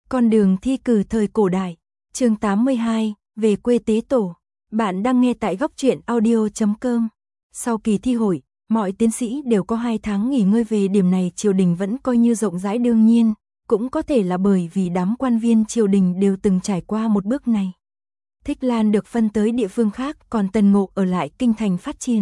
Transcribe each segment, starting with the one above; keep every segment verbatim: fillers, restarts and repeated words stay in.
Con đường thi cử thời cổ đại, chương tám mươi hai, về quê tế tổ. Bạn đang nghe tại góc truyện audio chấm com. Sau kỳ thi hội, mọi tiến sĩ đều có hai tháng nghỉ ngơi, về điểm này triều đình vẫn coi như rộng rãi. Đương nhiên, cũng có thể là bởi vì đám quan viên triều đình đều từng trải qua một bước này. Thích Lan được phân tới địa phương khác, còn Tần Ngộ ở lại kinh thành phát triển.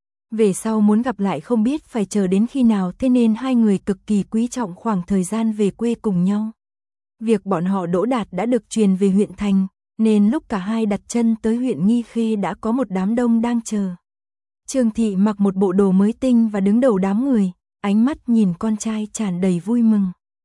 Về sau muốn gặp lại không biết phải chờ đến khi nào, thế nên hai người cực kỳ quý trọng khoảng thời gian về quê cùng nhau. Việc bọn họ đỗ đạt đã được truyền về huyện thành, nên lúc cả hai đặt chân tới huyện Nghi Khê đã có một đám đông đang chờ. Trương Thị mặc một bộ đồ mới tinh và đứng đầu đám người, ánh mắt nhìn con trai tràn đầy vui mừng.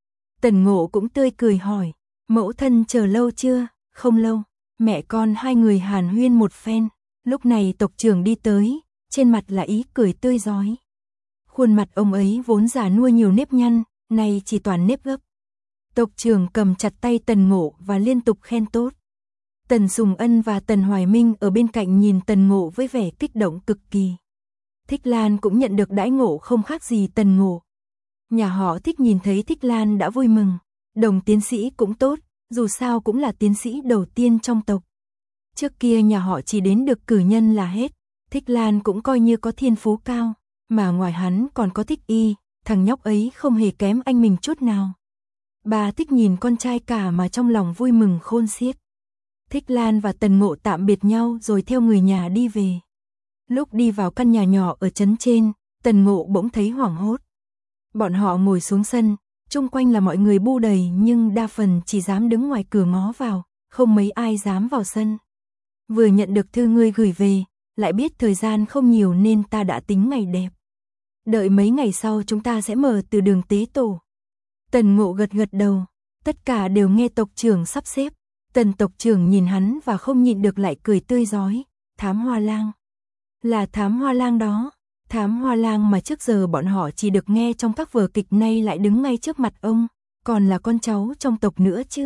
Tần Ngộ cũng tươi cười hỏi, mẫu thân chờ lâu chưa? Không lâu. Mẹ con hai người hàn huyên một phen, lúc này tộc trưởng đi tới, trên mặt là ý cười tươi rói. Khuôn mặt ông ấy vốn già nua nhiều nếp nhăn, nay chỉ toàn nếp gấp. Tộc trưởng cầm chặt tay Tần Ngộ và liên tục khen tốt. Tần Sùng Ân và Tần Hoài Minh ở bên cạnh nhìn Tần Ngộ với vẻ kích động cực kỳ. Thích Lan cũng nhận được đãi ngộ không khác gì Tần Ngộ. Nhà họ Thích nhìn thấy Thích Lan đã vui mừng. Đồng tiến sĩ cũng tốt, dù sao cũng là tiến sĩ đầu tiên trong tộc. Trước kia nhà họ chỉ đến được cử nhân là hết. Thích Lan cũng coi như có thiên phú cao, mà ngoài hắn còn có Thích Y, thằng nhóc ấy không hề kém anh mình chút nào. Bà Thích nhìn con trai cả mà trong lòng vui mừng khôn xiết. Thích Lan và Tần Ngộ tạm biệt nhau rồi theo người nhà đi về. Lúc đi vào căn nhà nhỏ ở trấn trên, Tần Ngộ bỗng thấy hoảng hốt. Bọn họ ngồi xuống sân, chung quanh là mọi người bu đầy nhưng đa phần chỉ dám đứng ngoài cửa ngó vào, không mấy ai dám vào sân. Vừa nhận được thư ngươi gửi về, lại biết thời gian không nhiều nên ta đã tính ngày đẹp. Đợi mấy ngày sau chúng ta sẽ mở từ đường tế tổ. Tần Ngộ gật gật đầu, tất cả đều nghe tộc trưởng sắp xếp. Tần tộc trưởng nhìn hắn và không nhịn được lại cười tươi rói. Thám Hoa Lang. Là Thám Hoa Lang đó. Thám Hoa Lang mà trước giờ bọn họ chỉ được nghe trong các vở kịch, nay lại đứng ngay trước mặt ông, còn là con cháu trong tộc nữa chứ.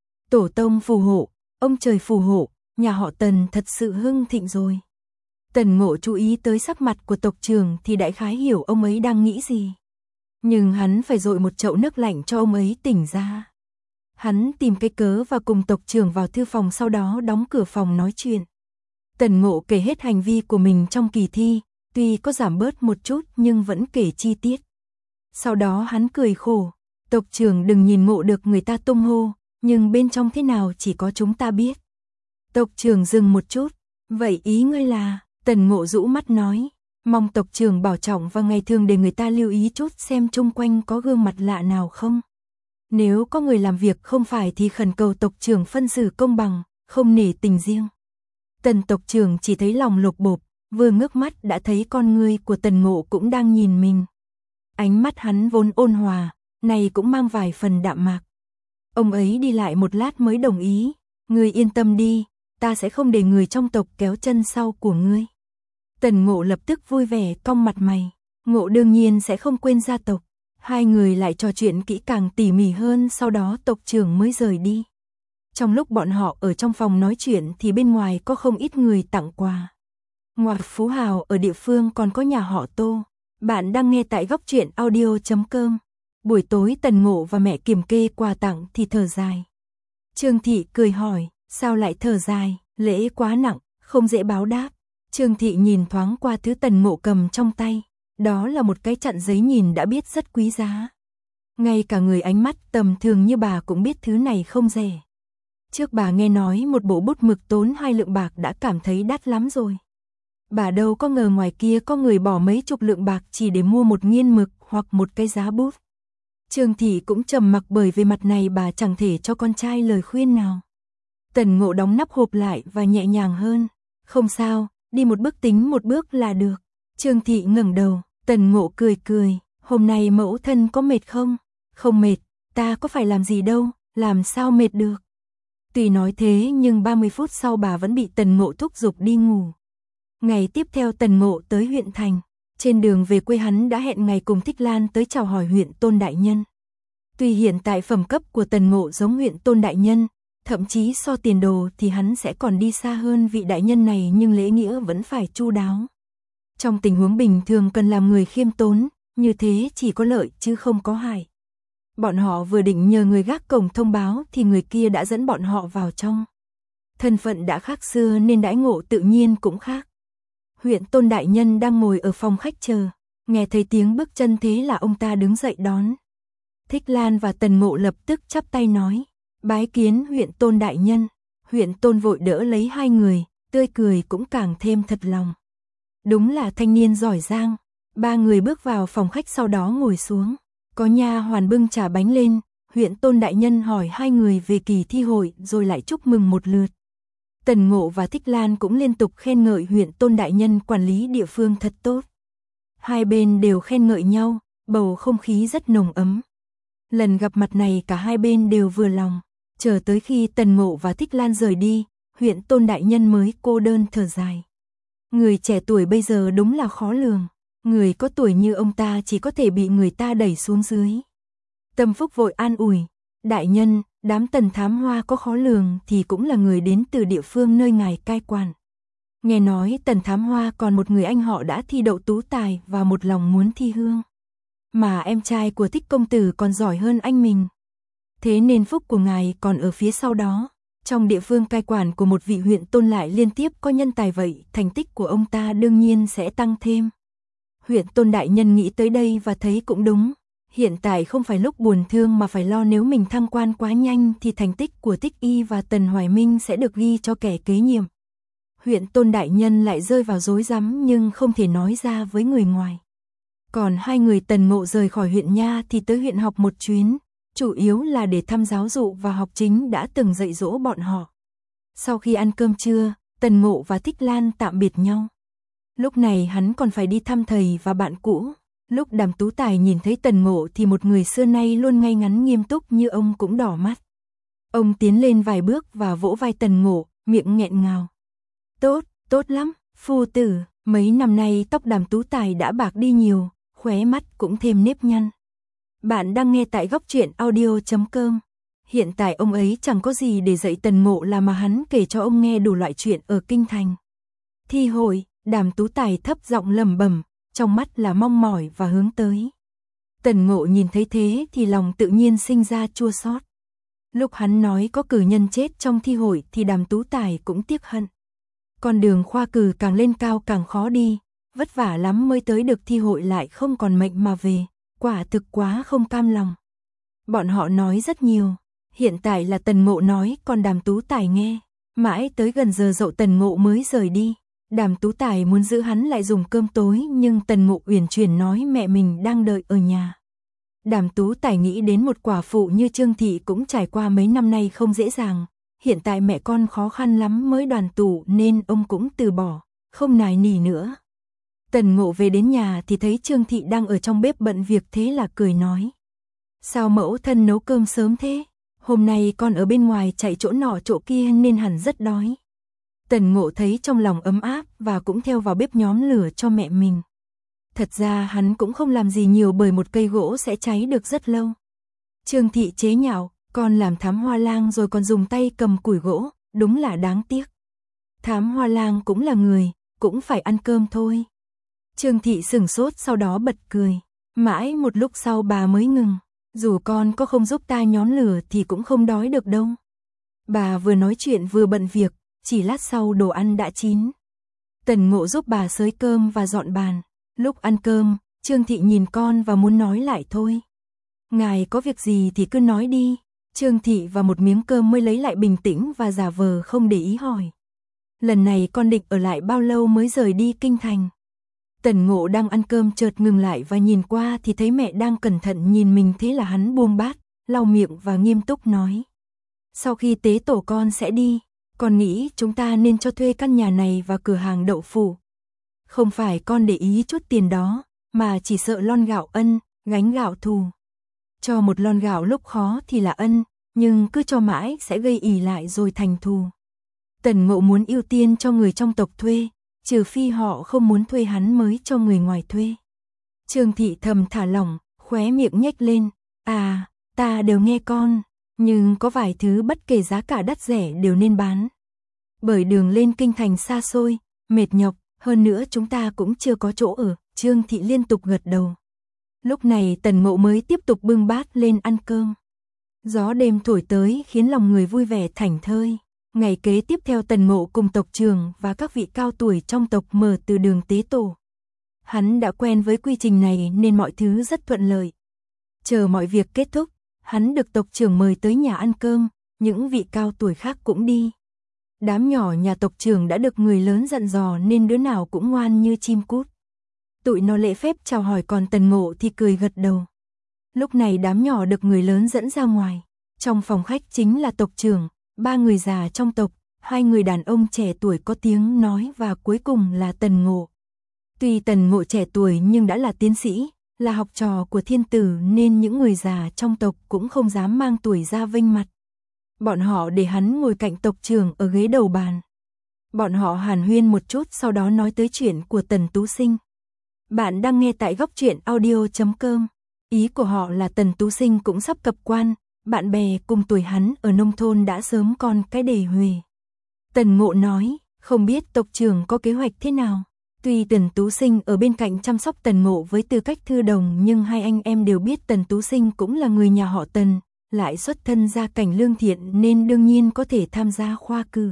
Tổ tông phù hộ, ông trời phù hộ, nhà họ Tần thật sự hưng thịnh rồi. Tần Ngộ chú ý tới sắc mặt của tộc trưởng thì đại khái hiểu ông ấy đang nghĩ gì. Nhưng hắn phải dội một chậu nước lạnh cho ông ấy tỉnh ra. Hắn tìm cái cớ và cùng tộc trưởng vào thư phòng, sau đó đóng cửa phòng nói chuyện. Tần Ngộ kể hết hành vi của mình trong kỳ thi, tuy có giảm bớt một chút nhưng vẫn kể chi tiết. Sau đó hắn cười khổ, tộc trưởng đừng nhìn Ngộ được người ta tung hô, nhưng bên trong thế nào chỉ có chúng ta biết. Tộc trưởng dừng một chút, vậy ý ngươi là? Tần Ngộ rũ mắt nói, mong tộc trưởng bảo trọng và ngày thường để người ta lưu ý chút xem chung quanh có gương mặt lạ nào không. Nếu có người làm việc không phải thì khẩn cầu tộc trưởng phân xử công bằng, không nể tình riêng. Tần tộc trưởng chỉ thấy lòng lột bột, vừa ngước mắt đã thấy con ngươi của Tần Ngộ cũng đang nhìn mình. Ánh mắt hắn vốn ôn hòa, này cũng mang vài phần đạm mạc. Ông ấy đi lại một lát mới đồng ý, ngươi yên tâm đi, ta sẽ không để người trong tộc kéo chân sau của ngươi. Tần Ngộ lập tức vui vẻ cong mặt mày, Ngộ đương nhiên sẽ không quên gia tộc. Hai người lại trò chuyện kỹ càng tỉ mỉ hơn, sau đó tộc trưởng mới rời đi. Trong lúc bọn họ ở trong phòng nói chuyện thì bên ngoài có không ít người tặng quà. Ngoài phú hào ở địa phương còn có nhà họ Tô. Bạn đang nghe tại góc truyện audio chấm com. Buổi tối Tần Ngộ và mẹ kiểm kê quà tặng thì thở dài. Trương Thị cười hỏi, sao lại thở dài, lễ quá nặng, không dễ báo đáp. Trương Thị nhìn thoáng qua thứ Tần Ngộ cầm trong tay. Đó là một cái chặn giấy nhìn đã biết rất quý giá. Ngay cả người ánh mắt tầm thường như bà cũng biết thứ này không rẻ. Trước bà nghe nói một bộ bút mực tốn hai lượng bạc đã cảm thấy đắt lắm rồi. Bà đâu có ngờ ngoài kia có người bỏ mấy chục lượng bạc chỉ để mua một nghiên mực hoặc một cái giá bút. Trương Thị cũng trầm mặc, bởi về mặt này bà chẳng thể cho con trai lời khuyên nào. Tần Ngộ đóng nắp hộp lại và nhẹ nhàng hơn. Không sao, đi một bước tính một bước là được. Trương Thị ngẩng đầu, Tần Ngộ cười cười, hôm nay mẫu thân có mệt không? Không mệt, ta có phải làm gì đâu, làm sao mệt được. Tuy nói thế nhưng ba mươi phút sau bà vẫn bị Tần Ngộ thúc giục đi ngủ. Ngày tiếp theo Tần Ngộ tới huyện thành, trên đường về quê hắn đã hẹn ngày cùng Thích Lan tới chào hỏi huyện Tôn Đại Nhân. Tuy hiện tại phẩm cấp của Tần Ngộ giống huyện Tôn Đại Nhân, thậm chí so tiền đồ thì hắn sẽ còn đi xa hơn vị đại nhân này, nhưng lễ nghĩa vẫn phải chu đáo. Trong tình huống bình thường cần làm người khiêm tốn, như thế chỉ có lợi chứ không có hại. Bọn họ vừa định nhờ người gác cổng thông báo thì người kia đã dẫn bọn họ vào trong. Thân phận đã khác xưa nên đãi ngộ tự nhiên cũng khác. Huyện Tôn đại nhân đang ngồi ở phòng khách chờ, nghe thấy tiếng bước chân thế là ông ta đứng dậy đón. Thích Lan và Tần Ngộ lập tức chắp tay nói, bái kiến huyện Tôn đại nhân. Huyện Tôn vội đỡ lấy hai người, tươi cười cũng càng thêm thật lòng. Đúng là thanh niên giỏi giang. Ba người bước vào phòng khách sau đó ngồi xuống. Có nha hoàn bưng trà bánh lên, huyện Tôn đại nhân hỏi hai người về kỳ thi hội rồi lại chúc mừng một lượt. Tần Ngộ và Thích Lan cũng liên tục khen ngợi huyện Tôn đại nhân quản lý địa phương thật tốt. Hai bên đều khen ngợi nhau, bầu không khí rất nồng ấm. Lần gặp mặt này cả hai bên đều vừa lòng. Chờ tới khi Tần Ngộ và Thích Lan rời đi, huyện Tôn đại nhân mới cô đơn thở dài. Người trẻ tuổi bây giờ đúng là khó lường. Người có tuổi như ông ta chỉ có thể bị người ta đẩy xuống dưới. Tâm Phúc vội an ủi, đại nhân, đám Tần Thám Hoa có khó lường thì cũng là người đến từ địa phương nơi ngài cai quản. Nghe nói Tần Thám Hoa còn một người anh họ đã thi đậu tú tài và một lòng muốn thi hương. Mà em trai của Thích công tử còn giỏi hơn anh mình. Thế nên phúc của ngài còn ở phía sau đó. Trong địa phương cai quản của một vị huyện Tôn lại liên tiếp có nhân tài vậy, thành tích của ông ta đương nhiên sẽ tăng thêm. Huyện Tôn đại nhân nghĩ tới đây và thấy cũng đúng. Hiện tại không phải lúc buồn thương mà phải lo nếu mình thăng quan quá nhanh thì thành tích của Tích Y và Tần Hoài Minh sẽ được ghi cho kẻ kế nhiệm. Huyện Tôn đại nhân lại rơi vào rối rắm nhưng không thể nói ra với người ngoài. Còn hai người Tần Ngộ rời khỏi huyện nha thì tới huyện học một chuyến, chủ yếu là để thăm giáo dụ và học chính đã từng dạy dỗ bọn họ. Sau khi ăn cơm trưa, Tần Ngộ và Thích Lan tạm biệt nhau. Lúc này hắn còn phải đi thăm thầy và bạn cũ. Lúc Đàm Tú Tài nhìn thấy Tần Ngộ thì một người xưa nay luôn ngay ngắn nghiêm túc như ông cũng đỏ mắt. Ông tiến lên vài bước và vỗ vai Tần Ngộ, miệng nghẹn ngào. Tốt, tốt lắm, phu tử, mấy năm nay tóc Đàm Tú Tài đã bạc đi nhiều, khóe mắt cũng thêm nếp nhăn. Bạn đang nghe tại góc truyện audio chấm com. Hiện tại ông ấy chẳng có gì để dạy Tần Ngộ là mà hắn kể cho ông nghe đủ loại chuyện ở kinh thành. Thi hội, Đàm Tú Tài thấp giọng lẩm bẩm, trong mắt là mong mỏi và hướng tới. Tần Ngộ nhìn thấy thế thì lòng tự nhiên sinh ra chua xót. Lúc hắn nói có cử nhân chết trong thi hội thì Đàm Tú Tài cũng tiếc hận. Con đường khoa cử càng lên cao càng khó đi, vất vả lắm mới tới được thi hội lại không còn mệnh mà về, quả thực quá không cam lòng. Bọn họ nói rất nhiều, hiện tại là Tần Ngộ nói còn Đàm Tú Tài nghe, mãi tới gần giờ dậu Tần Ngộ mới rời đi. Đàm Tú Tài muốn giữ hắn lại dùng cơm tối nhưng Tần Ngộ uyển chuyển nói mẹ mình đang đợi ở nhà. Đàm Tú Tài nghĩ đến một quả phụ như Trương Thị cũng trải qua mấy năm nay không dễ dàng, hiện tại mẹ con khó khăn lắm mới đoàn tụ nên ông cũng từ bỏ, không nài nỉ nữa. Tần Ngộ về đến nhà thì thấy Trương Thị đang ở trong bếp bận việc thế là cười nói. Sao mẫu thân nấu cơm sớm thế? Hôm nay con ở bên ngoài chạy chỗ nọ chỗ kia nên hẳn rất đói. Tần Ngộ thấy trong lòng ấm áp và cũng theo vào bếp nhóm lửa cho mẹ mình. Thật ra hắn cũng không làm gì nhiều bởi một cây gỗ sẽ cháy được rất lâu. Trương Thị chế nhạo, con làm thám hoa lang rồi còn dùng tay cầm củi gỗ, đúng là đáng tiếc. Thám hoa lang cũng là người, cũng phải ăn cơm thôi. Trương Thị sửng sốt sau đó bật cười. Mãi một lúc sau bà mới ngừng. Dù con có không giúp ta nhóm lửa thì cũng không đói được đâu. Bà vừa nói chuyện vừa bận việc, chỉ lát sau đồ ăn đã chín. Tần Ngộ giúp bà xới cơm và dọn bàn. Lúc ăn cơm, Trương Thị nhìn con và muốn nói lại thôi. Ngài có việc gì thì cứ nói đi. Trương Thị và một miếng cơm mới lấy lại bình tĩnh và giả vờ không để ý hỏi. Lần này con định ở lại bao lâu mới rời đi kinh thành? Tần Ngộ đang ăn cơm chợt ngừng lại và nhìn qua thì thấy mẹ đang cẩn thận nhìn mình thế là hắn buông bát, lau miệng và nghiêm túc nói. Sau khi tế tổ con sẽ đi, con nghĩ chúng ta nên cho thuê căn nhà này và cửa hàng đậu phụ. Không phải con để ý chút tiền đó, mà chỉ sợ lon gạo ân, gánh gạo thù. Cho một lon gạo lúc khó thì là ân, nhưng cứ cho mãi sẽ gây ỉ lại rồi thành thù. Tần Ngộ muốn ưu tiên cho người trong tộc thuê, trừ phi họ không muốn thuê hắn mới cho người ngoài thuê. Trương Thị thầm thả lỏng, khóe miệng nhếch lên. À, ta đều nghe con, nhưng có vài thứ bất kể giá cả đắt rẻ đều nên bán. Bởi đường lên kinh thành xa xôi, mệt nhọc, hơn nữa chúng ta cũng chưa có chỗ ở. Trương Thị liên tục gật đầu. Lúc này Tần Ngộ mới tiếp tục bưng bát lên ăn cơm. Gió đêm thổi tới khiến lòng người vui vẻ thảnh thơi. Ngày kế tiếp theo Tần Ngộ cùng tộc trưởng và các vị cao tuổi trong tộc mở từ đường tế tổ. Hắn đã quen với quy trình này nên mọi thứ rất thuận lợi. Chờ mọi việc kết thúc, hắn được tộc trưởng mời tới nhà ăn cơm, những vị cao tuổi khác cũng đi. Đám nhỏ nhà tộc trưởng đã được người lớn dặn dò nên đứa nào cũng ngoan như chim cút. Tụi nó lễ phép chào hỏi còn Tần Ngộ thì cười gật đầu. Lúc này đám nhỏ được người lớn dẫn ra ngoài. Trong phòng khách chính là tộc trưởng, ba người già trong tộc, hai người đàn ông trẻ tuổi có tiếng nói và cuối cùng là Tần Ngộ. Tuy Tần Ngộ trẻ tuổi nhưng đã là tiến sĩ, là học trò của thiên tử nên những người già trong tộc cũng không dám mang tuổi ra vênh mặt. Bọn họ để hắn ngồi cạnh tộc trưởng ở ghế đầu bàn. Bọn họ hàn huyên một chút sau đó nói tới chuyện của Tần Tú Sinh. Bạn đang nghe tại góc truyện audio chấm com. Ý của họ là Tần Tú Sinh cũng sắp cập quan, bạn bè cùng tuổi hắn ở nông thôn đã sớm con cái đề huề. Tần Ngộ nói, không biết tộc trưởng có kế hoạch thế nào. Tuy Tần Tú Sinh ở bên cạnh chăm sóc Tần Ngộ với tư cách thư đồng nhưng hai anh em đều biết Tần Tú Sinh cũng là người nhà họ Tần, lại xuất thân gia cảnh lương thiện nên đương nhiên có thể tham gia khoa cử.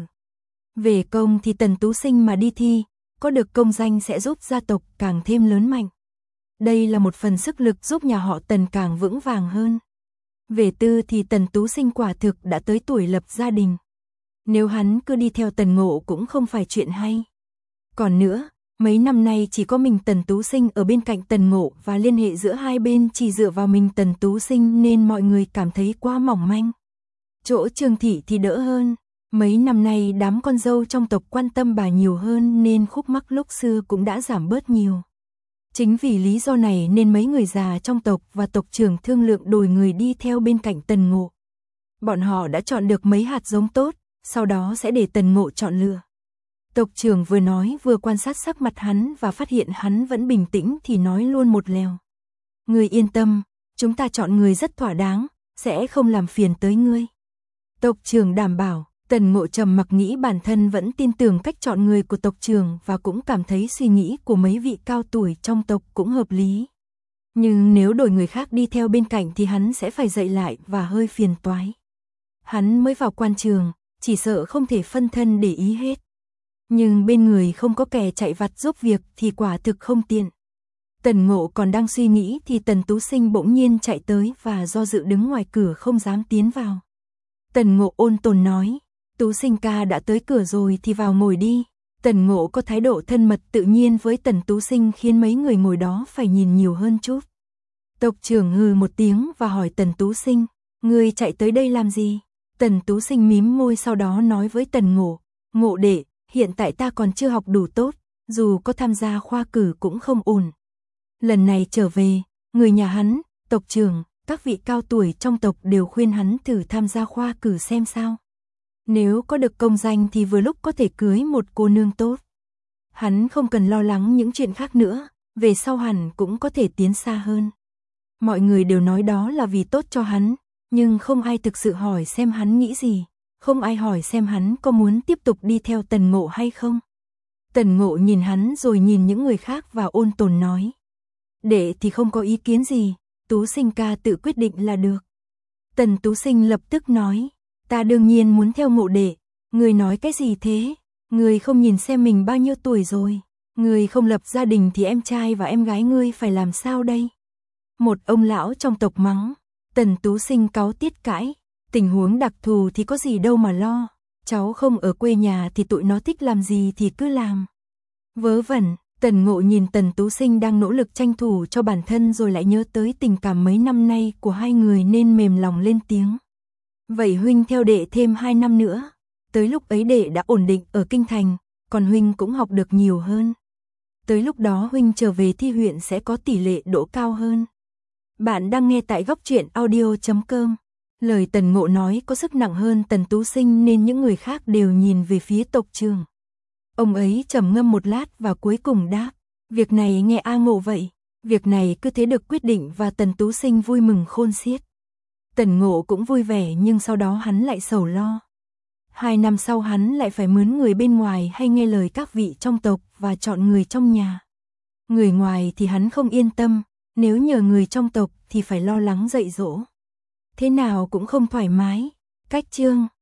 Về công thì Tần Tú Sinh mà đi thi, có được công danh sẽ giúp gia tộc càng thêm lớn mạnh. Đây là một phần sức lực giúp nhà họ Tần càng vững vàng hơn. Về tư thì Tần Tú Sinh quả thực đã tới tuổi lập gia đình. Nếu hắn cứ đi theo Tần Ngộ cũng không phải chuyện hay. Còn nữa, mấy năm nay chỉ có mình Tần Tú Sinh ở bên cạnh Tần Ngộ và liên hệ giữa hai bên chỉ dựa vào mình Tần Tú Sinh nên mọi người cảm thấy quá mỏng manh. Chỗ Trương Thị thì đỡ hơn. Mấy năm nay đám con dâu trong tộc quan tâm bà nhiều hơn nên khúc mắc lúc xưa cũng đã giảm bớt nhiều. Chính vì lý do này nên mấy người già trong tộc và tộc trưởng thương lượng đổi người đi theo bên cạnh Tần Ngộ. Bọn họ đã chọn được mấy hạt giống tốt, sau đó sẽ để Tần Ngộ chọn lựa. Tộc trưởng vừa nói vừa quan sát sắc mặt hắn và phát hiện hắn vẫn bình tĩnh thì nói luôn một lèo. Ngươi yên tâm, chúng ta chọn người rất thỏa đáng, sẽ không làm phiền tới ngươi. Tộc trưởng đảm bảo. Tần Ngộ trầm mặc nghĩ bản thân vẫn tin tưởng cách chọn người của tộc trưởng và cũng cảm thấy suy nghĩ của mấy vị cao tuổi trong tộc cũng hợp lý. Nhưng nếu đổi người khác đi theo bên cạnh thì hắn sẽ phải dậy lại và hơi phiền toái. Hắn mới vào quan trường, chỉ sợ không thể phân thân để ý hết. Nhưng bên người không có kẻ chạy vặt giúp việc thì quả thực không tiện. Tần Ngộ còn đang suy nghĩ thì Tần Tú Sinh bỗng nhiên chạy tới và do dự đứng ngoài cửa không dám tiến vào. Tần Ngộ ôn tồn nói. Tú Sinh ca đã tới cửa rồi thì vào ngồi đi. Tần Ngộ có thái độ thân mật tự nhiên với Tần Tú Sinh khiến mấy người ngồi đó phải nhìn nhiều hơn chút. Tộc trưởng hừ một tiếng và hỏi Tần Tú Sinh, ngươi chạy tới đây làm gì? Tần Tú Sinh mím môi sau đó nói với Tần Ngộ, Ngộ đệ, hiện tại ta còn chưa học đủ tốt, dù có tham gia khoa cử cũng không ổn. Lần này trở về, người nhà hắn, tộc trưởng, các vị cao tuổi trong tộc đều khuyên hắn thử tham gia khoa cử xem sao. Nếu có được công danh thì vừa lúc có thể cưới một cô nương tốt. Hắn không cần lo lắng những chuyện khác nữa, về sau hẳn cũng có thể tiến xa hơn. Mọi người đều nói đó là vì tốt cho hắn, nhưng không ai thực sự hỏi xem hắn nghĩ gì, không ai hỏi xem hắn có muốn tiếp tục đi theo Tần Ngộ hay không. Tần Ngộ nhìn hắn rồi nhìn những người khác và ôn tồn nói. Đệ thì không có ý kiến gì, Tú Sinh ca tự quyết định là được. Tần Tú Sinh lập tức nói. Ta đương nhiên muốn theo Ngộ đệ, người nói cái gì thế? Người không nhìn xem mình bao nhiêu tuổi rồi, người không lập gia đình thì em trai và em gái ngươi phải làm sao đây? Một ông lão trong tộc mắng, Tần Tú Sinh cáu tiết cãi, tình huống đặc thù thì có gì đâu mà lo, cháu không ở quê nhà thì tụi nó thích làm gì thì cứ làm. Vớ vẩn, Tần Ngộ nhìn Tần Tú Sinh đang nỗ lực tranh thủ cho bản thân rồi lại nhớ tới tình cảm mấy năm nay của hai người nên mềm lòng lên tiếng. Vậy huynh theo đệ thêm hai năm nữa, tới lúc ấy đệ đã ổn định ở kinh thành, còn huynh cũng học được nhiều hơn. Tới lúc đó huynh trở về thi huyện sẽ có tỷ lệ đỗ cao hơn. Bạn đang nghe tại góc truyện audio chấm com. Lời Tần Ngộ nói có sức nặng hơn Tần Tú Sinh nên những người khác đều nhìn về phía tộc trưởng. Ông ấy trầm ngâm một lát và cuối cùng đáp, việc này nghe A Ngộ vậy, việc này cứ thế được quyết định và Tần Tú Sinh vui mừng khôn xiết. Tần Ngộ cũng vui vẻ nhưng sau đó hắn lại sầu lo. Hai năm sau hắn lại phải mướn người bên ngoài hay nghe lời các vị trong tộc và chọn người trong nhà. Người ngoài thì hắn không yên tâm, Nếu nhờ người trong tộc thì phải lo lắng dạy dỗ. Thế nào cũng không thoải mái. Cách chương